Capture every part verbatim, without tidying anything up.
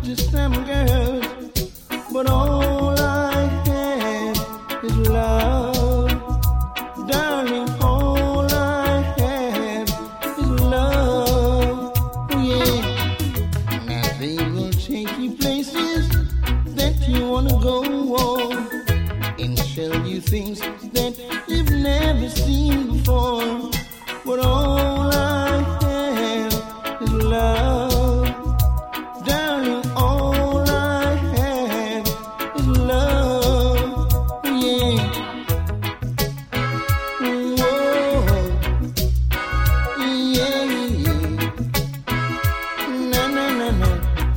to some girls, but all I have is love. Darling, all I have is love. Oh yeah. Now they will take you places that you wanna go on and show you things that you've never seen before. But all I have is love. Darling, all I have is love. Yeah. Whoa. Yeah, yeah. Na na na na.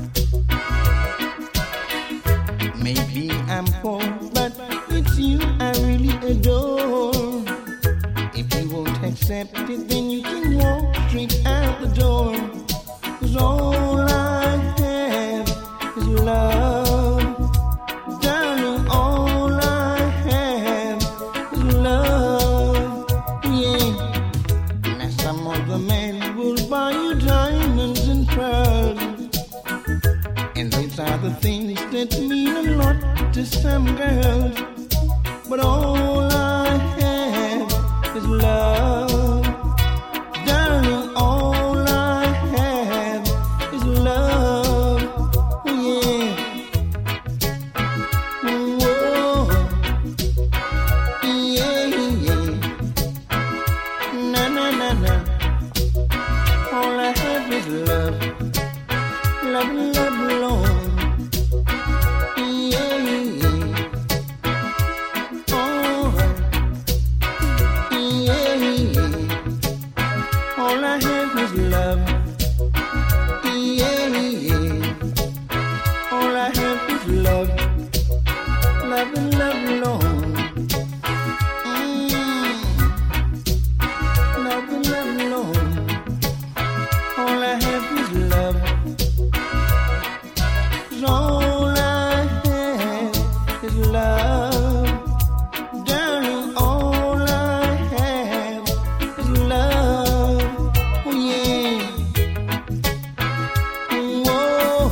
Maybe I'm poor, but it's you I really adore. If you won't accept it, then you can walk straight out the door. 'Cause all I have is love. Darling, all I have is love. Yeah. Now some of the men will buy you diamonds and pearls, and those are the things that mean a lot to some girls. But all I have is love. Darling, all I have is love. Oh yeah. Whoa. Yeah, yeah. Na na na na. All I have is love. Love, love, love. Yeah, yeah. Oh. Yeah, yeah. All I have is love. Yeah, yeah. All I have is love. Love and love alone. Mm. Love and love alone. All I have is love. 'Cause all I have is love. Darling, all I have is love. Oh yeah. Whoa.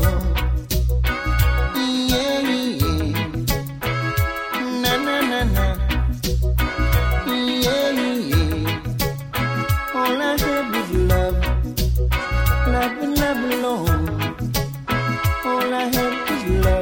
Yeah, yeah. Na na na na. Yeah, yeah. All I have is love. Love and love alone. All I have is love.